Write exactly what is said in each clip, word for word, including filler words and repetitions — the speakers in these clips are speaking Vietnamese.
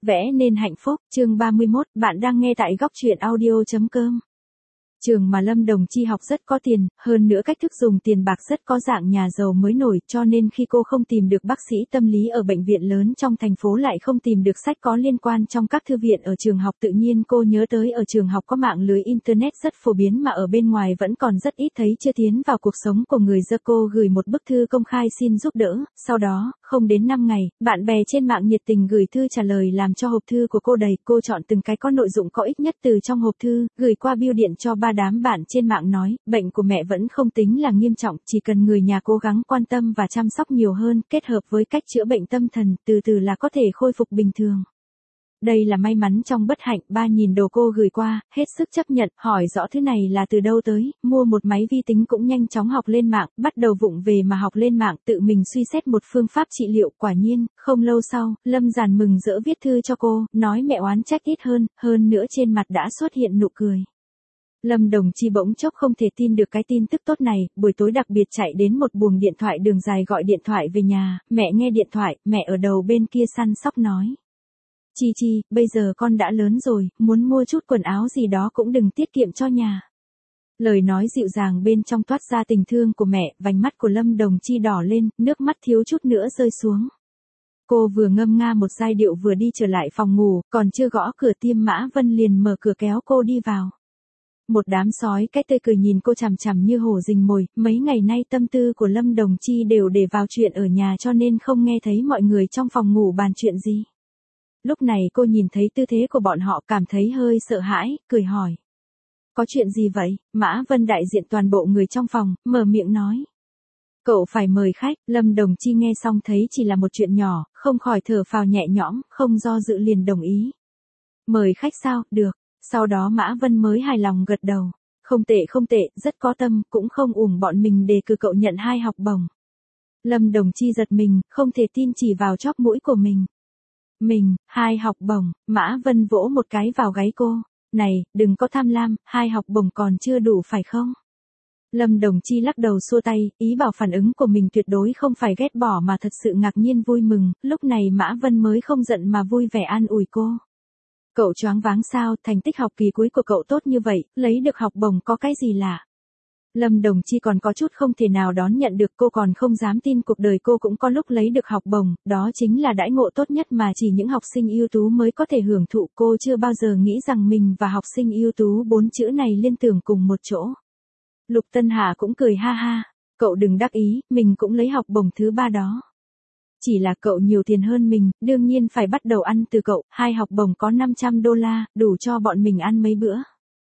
Vẽ nên hạnh phúc, chương ba mươi mốt, bạn đang nghe tại góc truyện audio chấm com. Trường mà Lâm Đồng Chi học rất có tiền, hơn nữa cách thức dùng tiền bạc rất có dạng nhà giàu mới nổi, cho nên khi cô không tìm được bác sĩ tâm lý ở bệnh viện lớn trong thành phố lại không tìm được sách có liên quan trong các thư viện ở trường học, tự nhiên cô nhớ tới ở trường học có mạng lưới internet rất phổ biến mà ở bên ngoài vẫn còn rất ít thấy chưa tiến vào cuộc sống của người dân. Cô gửi một bức thư công khai xin giúp đỡ, sau đó, không đến năm ngày, bạn bè trên mạng nhiệt tình gửi thư trả lời làm cho hộp thư của cô đầy. Cô chọn từng cái có nội dụng có ích nhất từ trong hộp thư, gửi qua bưu điện cho ba đám bạn trên mạng nói, bệnh của mẹ vẫn không tính là nghiêm trọng, chỉ cần người nhà cố gắng quan tâm và chăm sóc nhiều hơn, kết hợp với cách chữa bệnh tâm thần, từ từ là có thể khôi phục bình thường. Đây là may mắn trong bất hạnh. Ba nhìn đồ cô gửi qua, hết sức chấp nhận, hỏi rõ thứ này là từ đâu tới, mua một máy vi tính cũng nhanh chóng học lên mạng, bắt đầu vụng về mà học lên mạng, tự mình suy xét một phương pháp trị liệu. Quả nhiên, không lâu sau, Lâm Giản mừng rỡ viết thư cho cô, nói mẹ oán trách ít hơn, hơn nữa trên mặt đã xuất hiện nụ cười. Lâm Đồng Chi bỗng chốc không thể tin được cái tin tức tốt này, buổi tối đặc biệt chạy đến một buồng điện thoại đường dài gọi điện thoại về nhà, mẹ nghe điện thoại, mẹ ở đầu bên kia săn sóc nói. Chi Chi, bây giờ con đã lớn rồi, muốn mua chút quần áo gì đó cũng đừng tiết kiệm cho nhà. Lời nói dịu dàng bên trong toát ra tình thương của mẹ, vành mắt của Lâm Đồng Chi đỏ lên, nước mắt thiếu chút nữa rơi xuống. Cô vừa ngâm nga một giai điệu vừa đi trở lại phòng ngủ, còn chưa gõ cửa Tiêm Mã Vân liền mở cửa kéo cô đi vào. Một đám sói cái tươi cười nhìn cô chằm chằm như hổ rình mồi, mấy ngày nay tâm tư của Lâm Đồng Chi đều để vào chuyện ở nhà cho nên không nghe thấy mọi người trong phòng ngủ bàn chuyện gì. Lúc này cô nhìn thấy tư thế của bọn họ cảm thấy hơi sợ hãi, cười hỏi. Có chuyện gì vậy? Mã Vân đại diện toàn bộ người trong phòng, mở miệng nói. Cậu phải mời khách. Lâm Đồng Chi nghe xong thấy chỉ là một chuyện nhỏ, không khỏi thở phào nhẹ nhõm, không do dự liền đồng ý. Mời khách sao? Được. Sau đó Mã Vân mới hài lòng gật đầu. Không tệ không tệ, rất có tâm, cũng không uổng bọn mình đề cử cậu nhận hai học bổng. Lâm Đồng Chi giật mình, không thể tin chỉ vào chóp mũi của mình. Mình, hai học bổng, Mã Vân vỗ một cái vào gáy cô. Này, đừng có tham lam, hai học bổng còn chưa đủ phải không? Lâm Đồng Chi lắc đầu xua tay, ý bảo phản ứng của mình tuyệt đối không phải ghét bỏ mà thật sự ngạc nhiên vui mừng, lúc này Mã Vân mới không giận mà vui vẻ an ủi cô. Cậu choáng váng sao, thành tích học kỳ cuối của cậu tốt như vậy, lấy được học bổng có cái gì lạ? Lâm Đồng Chi còn có chút không thể nào đón nhận được, cô còn không dám tin cuộc đời cô cũng có lúc lấy được học bổng, đó chính là đãi ngộ tốt nhất mà chỉ những học sinh ưu tú mới có thể hưởng thụ. Cô chưa bao giờ nghĩ rằng mình và học sinh ưu tú bốn chữ này liên tưởng cùng một chỗ. Lục Tân Hà cũng cười ha ha, cậu đừng đắc ý, mình cũng lấy học bổng thứ ba đó. Chỉ là cậu nhiều tiền hơn mình, đương nhiên phải bắt đầu ăn từ cậu, hai học bổng có năm trăm đô la, đủ cho bọn mình ăn mấy bữa.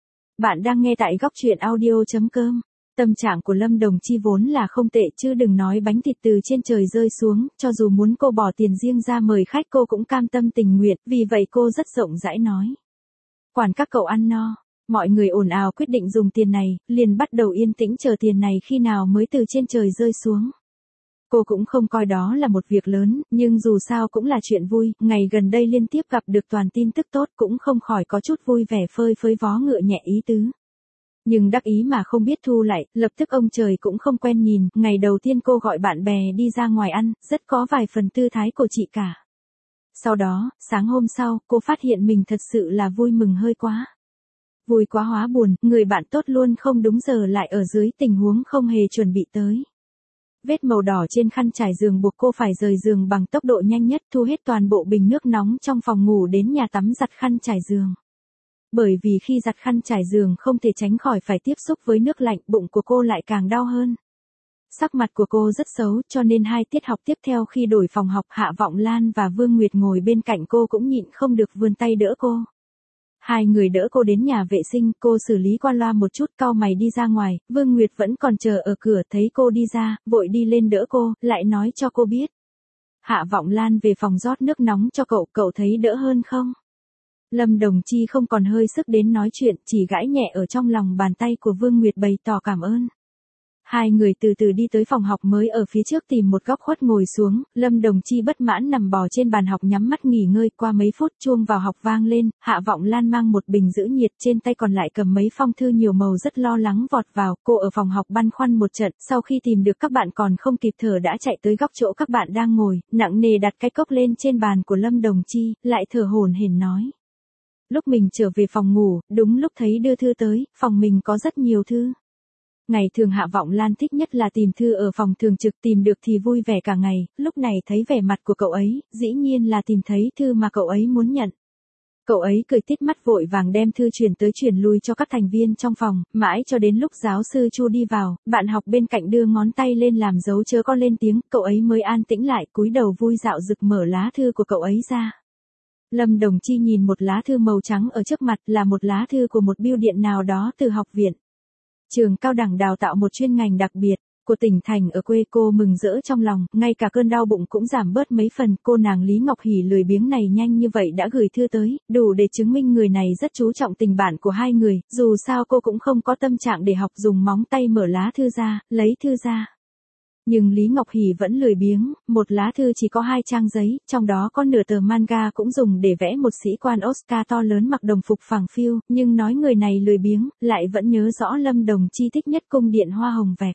Bạn đang nghe tại góc truyện audio chấm com. Tâm trạng của Lâm Đồng Chi vốn là không tệ chứ đừng nói bánh thịt từ trên trời rơi xuống, cho dù muốn cô bỏ tiền riêng ra mời khách cô cũng cam tâm tình nguyện, vì vậy cô rất rộng rãi nói. Quản các cậu ăn no, mọi người ồn ào quyết định dùng tiền này, liền bắt đầu yên tĩnh chờ tiền này khi nào mới từ trên trời rơi xuống. Cô cũng không coi đó là một việc lớn, nhưng dù sao cũng là chuyện vui, ngày gần đây liên tiếp gặp được toàn tin tức tốt cũng không khỏi có chút vui vẻ phơi phới vó ngựa nhẹ ý tứ. Nhưng đắc ý mà không biết thu lại, lập tức ông trời cũng không quen nhìn, ngày đầu tiên cô gọi bạn bè đi ra ngoài ăn, rất có vài phần tư thái của chị cả. Sau đó, sáng hôm sau, cô phát hiện mình thật sự là vui mừng hơi quá. Vui quá hóa buồn, người bạn tốt luôn không đúng giờ lại ở dưới tình huống không hề chuẩn bị tới. Vết màu đỏ trên khăn trải giường buộc cô phải rời giường bằng tốc độ nhanh nhất, thu hết toàn bộ bình nước nóng trong phòng ngủ đến nhà tắm giặt khăn trải giường. Bởi vì khi giặt khăn trải giường không thể tránh khỏi phải tiếp xúc với nước lạnh, bụng của cô lại càng đau hơn. Sắc mặt của cô rất xấu, cho nên hai tiết học tiếp theo khi đổi phòng học, Hạ Vọng Lan và Vương Nguyệt ngồi bên cạnh cô cũng nhịn không được vươn tay đỡ cô. Hai người đỡ cô đến nhà vệ sinh, cô xử lý qua loa một chút cau mày đi ra ngoài, Vương Nguyệt vẫn còn chờ ở cửa, thấy cô đi ra, vội đi lên đỡ cô, lại nói cho cô biết. Hạ Vọng Lan về phòng rót nước nóng cho cậu, cậu thấy đỡ hơn không? Lâm Đồng Chi không còn hơi sức đến nói chuyện, chỉ gãi nhẹ ở trong lòng bàn tay của Vương Nguyệt bày tỏ cảm ơn. Hai người từ từ đi tới phòng học mới ở phía trước tìm một góc khuất ngồi xuống, Lâm Đồng Chi bất mãn nằm bò trên bàn học nhắm mắt nghỉ ngơi. Qua mấy phút chuông vào học vang lên, Hạ Vọng Lan mang một bình giữ nhiệt, trên tay còn lại cầm mấy phong thư nhiều màu rất lo lắng vọt vào. Cô ở phòng học băn khoăn một trận, sau khi tìm được các bạn còn không kịp thở đã chạy tới góc chỗ các bạn đang ngồi, nặng nề đặt cái cốc lên trên bàn của Lâm Đồng Chi, lại thở hổn hển nói. Lúc mình trở về phòng ngủ, đúng lúc thấy đưa thư tới, phòng mình có rất nhiều thư. Ngày thường Hạ Vọng Lan thích nhất là tìm thư ở phòng thường trực, tìm được thì vui vẻ cả ngày, lúc này thấy vẻ mặt của cậu ấy, dĩ nhiên là tìm thấy thư mà cậu ấy muốn nhận. Cậu ấy cười tít mắt vội vàng đem thư chuyển tới chuyển lui cho các thành viên trong phòng, mãi cho đến lúc giáo sư Chu đi vào, bạn học bên cạnh đưa ngón tay lên làm dấu chớ có lên tiếng, cậu ấy mới an tĩnh lại, cúi đầu vui dạo rực mở lá thư của cậu ấy ra. Lâm Đồng Chi nhìn một lá thư màu trắng ở trước mặt, là một lá thư của một bưu điện nào đó từ học viện. Trường cao đẳng đào tạo một chuyên ngành đặc biệt, của tỉnh thành ở quê. Cô mừng rỡ trong lòng, ngay cả cơn đau bụng cũng giảm bớt mấy phần. Cô nàng Lý Ngọc Hỷ lười biếng này nhanh như vậy đã gửi thư tới, đủ để chứng minh người này rất chú trọng tình bạn của hai người. Dù sao cô cũng không có tâm trạng để học, dùng móng tay mở lá thư ra, lấy thư ra. Nhưng Lý Ngọc Hỷ vẫn lười biếng, một lá thư chỉ có hai trang giấy, trong đó có nửa tờ manga cũng dùng để vẽ một sĩ quan Oscar to lớn mặc đồng phục phẳng phiu, nhưng nói người này lười biếng, lại vẫn nhớ rõ Lâm Đồng Chi thích nhất cung điện hoa hồng vẹt.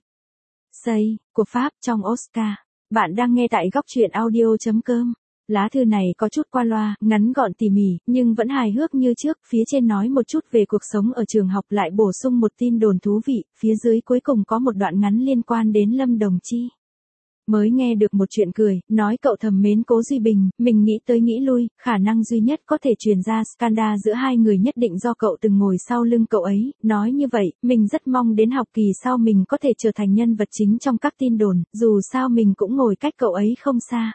Say, của Pháp trong Oscar. Bạn đang nghe tại góc truyện audio chấm com. Lá thư này có chút qua loa, ngắn gọn tỉ mỉ, nhưng vẫn hài hước như trước. Phía trên nói một chút về cuộc sống ở trường học, lại bổ sung một tin đồn thú vị. Phía dưới cuối cùng có một đoạn ngắn liên quan đến Lâm Đồng Chi. Mới nghe được một chuyện cười, nói cậu thầm mến Cố Duy Bình, mình nghĩ tới nghĩ lui, khả năng duy nhất có thể truyền ra scandal giữa hai người nhất định do cậu từng ngồi sau lưng cậu ấy. Nói như vậy, mình rất mong đến học kỳ sau mình có thể trở thành nhân vật chính trong các tin đồn, dù sao mình cũng ngồi cách cậu ấy không xa.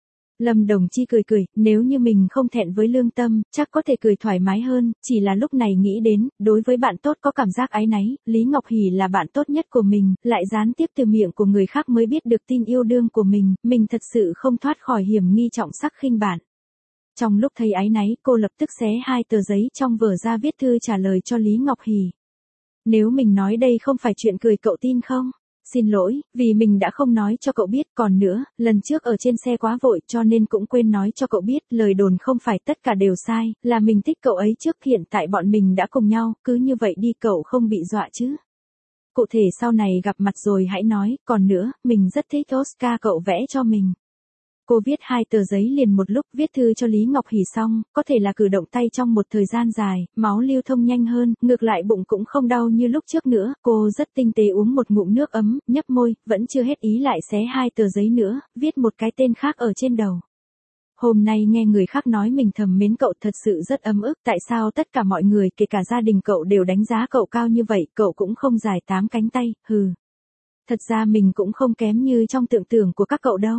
Lâm Đồng Chi cười cười, nếu như mình không thẹn với lương tâm, chắc có thể cười thoải mái hơn, chỉ là lúc này nghĩ đến, đối với bạn tốt có cảm giác áy náy, Lý Ngọc Hỷ là bạn tốt nhất của mình, lại gián tiếp từ miệng của người khác mới biết được tin yêu đương của mình, mình thật sự không thoát khỏi hiểm nghi trọng sắc khinh bạn. Trong lúc thấy áy náy, cô lập tức xé hai tờ giấy trong vở ra viết thư trả lời cho Lý Ngọc Hỷ. Nếu mình nói đây không phải chuyện cười cậu tin không? Xin lỗi, vì mình đã không nói cho cậu biết, còn nữa, lần trước ở trên xe quá vội cho nên cũng quên nói cho cậu biết, lời đồn không phải tất cả đều sai, là mình thích cậu ấy trước, hiện tại bọn mình đã cùng nhau, cứ như vậy đi cậu không bị dọa chứ. Cụ thể sau này gặp mặt rồi hãy nói, còn nữa, mình rất thích Oscar cậu vẽ cho mình. Cô viết hai tờ giấy liền một lúc, viết thư cho Lý Ngọc Hỷ xong, có thể là cử động tay trong một thời gian dài, máu lưu thông nhanh hơn, ngược lại bụng cũng không đau như lúc trước nữa. Cô rất tinh tế uống một ngụm nước ấm, nhấp môi, vẫn chưa hết ý lại xé hai tờ giấy nữa, viết một cái tên khác ở trên đầu. Hôm nay nghe người khác nói mình thầm mến cậu thật sự rất ấm ức, tại sao tất cả mọi người kể cả gia đình cậu đều đánh giá cậu cao như vậy, cậu cũng không dài tám cánh tay, hừ. Thật ra mình cũng không kém như trong tưởng tượng của các cậu đâu.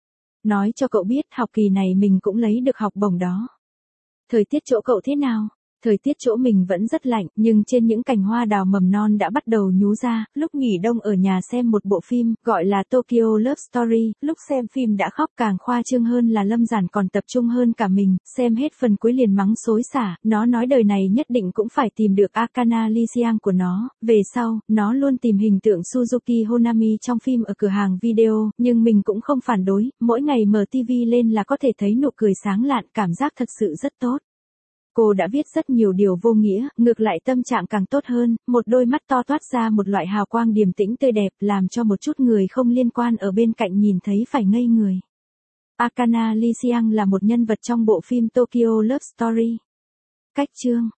Nói cho cậu biết, học kỳ này mình cũng lấy được học bổng đó. Thời tiết chỗ cậu thế nào? Thời tiết chỗ mình vẫn rất lạnh, nhưng trên những cành hoa đào mầm non đã bắt đầu nhú ra. Lúc nghỉ đông ở nhà xem một bộ phim, gọi là Tokyo Love Story, lúc xem phim đã khóc, càng khoa trương hơn là Lâm Giản còn tập trung hơn cả mình, xem hết phần cuối liền mắng xối xả, nó nói đời này nhất định cũng phải tìm được Akana Lee Seang của nó. Về sau, nó luôn tìm hình tượng Suzuki Honami trong phim ở cửa hàng video, nhưng mình cũng không phản đối, mỗi ngày mở tivi lên là có thể thấy nụ cười sáng lạn, cảm giác thật sự rất tốt. Cô đã viết rất nhiều điều vô nghĩa, ngược lại tâm trạng càng tốt hơn, một đôi mắt to toát ra một loại hào quang điềm tĩnh tươi đẹp, làm cho một chút người không liên quan ở bên cạnh nhìn thấy phải ngây người. Akana Lee Seang là một nhân vật trong bộ phim Tokyo Love Story. Cách chương